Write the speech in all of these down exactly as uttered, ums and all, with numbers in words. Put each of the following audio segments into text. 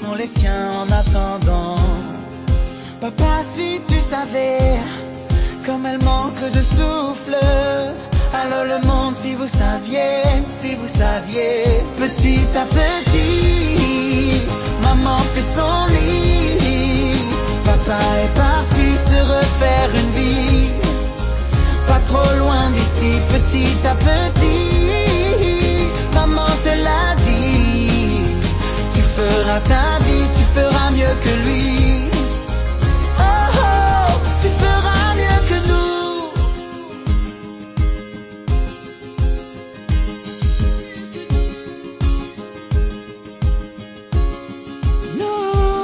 sont les siens en attendant. Papa, si tu savais comme elle manque de souffle. Alors le monde, si vous saviez, si vous saviez. Petit à petit, maman fait son lit. Papa est parti se refaire une vie. Pas trop loin d'ici, petit à petit. Maman te l'a dit. Tu feras ta vie, tu feras mieux que lui. Oh oh, tu feras mieux que nous. Non.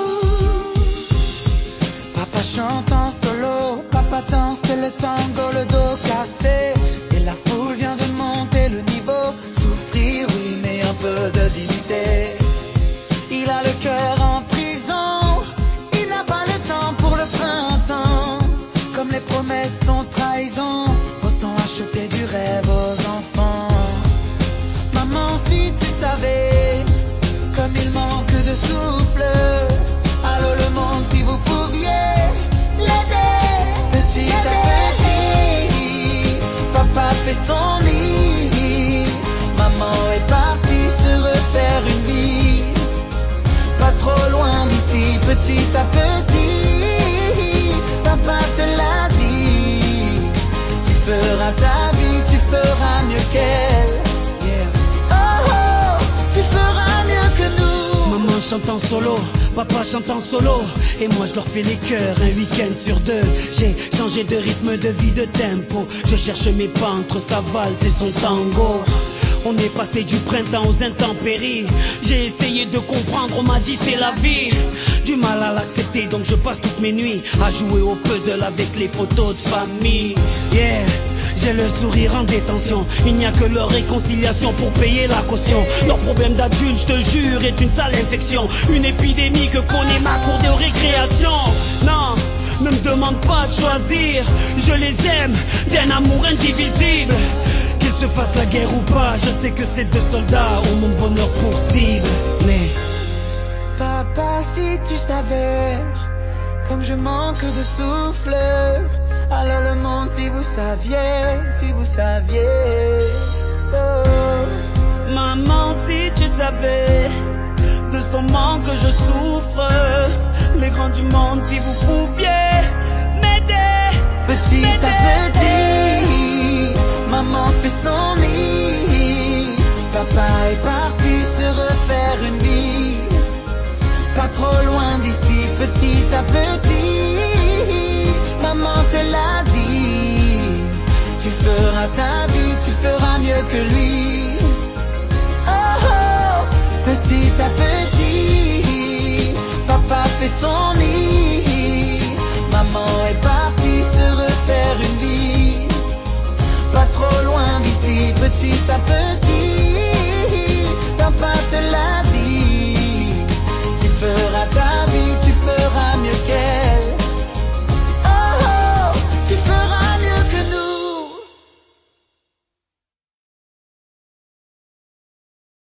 Papa chante en solo, papa danse le tango, le dos cassé. Et la foule vient de monter le niveau. Souffrir, oui, mais un peu de dignité. Il a le cœur en prison, il n'a pas le temps pour le printemps. Comme les promesses sont trahison, autant acheter du rêve aux enfants. Maman, si tu savais comme il manque de souffle. Allô le monde, si vous pouviez l'aider. Petit à petit, papa fait son lit. Maman est partie se refaire une vie. Pas trop loin d'ici, petit à petit. Papa te l'a dit. Tu feras ta vie, tu feras mieux qu'elle. Yeah. Oh oh, tu feras mieux que nous. Maman chante en solo, papa chante en solo. Et moi je leur fais les chœurs un week-end sur deux. J'ai changé de rythme, de vie, de tempo. Je cherche mes pas entre sa valse et son tango. On est passé du printemps aux intempéries. J'ai essayé de comprendre, on m'a dit c'est la vie. Du mal à l'accepter, donc je passe toutes mes nuits à jouer au puzzle avec les photos de famille. Yeah, j'ai le sourire en détention. Il n'y a que leur réconciliation pour payer la caution. Leur problème d'adulte, je te jure, est une sale infection. Une épidémie que connaît ma cour de récréation. Non, ne me demande pas de choisir. Je les aime d'un amour indivisible. Qu'ils se fassent la guerre ou pas, je sais que ces deux soldats ont mon bonheur pour cible. Mais papa, si tu savais comme je manque de souffle. Alors le monde, si vous saviez, si vous saviez. Oh. Maman, si tu savais de son manque je souffre. Les grands du monde, si vous pouviez m'aider. Petit à petit.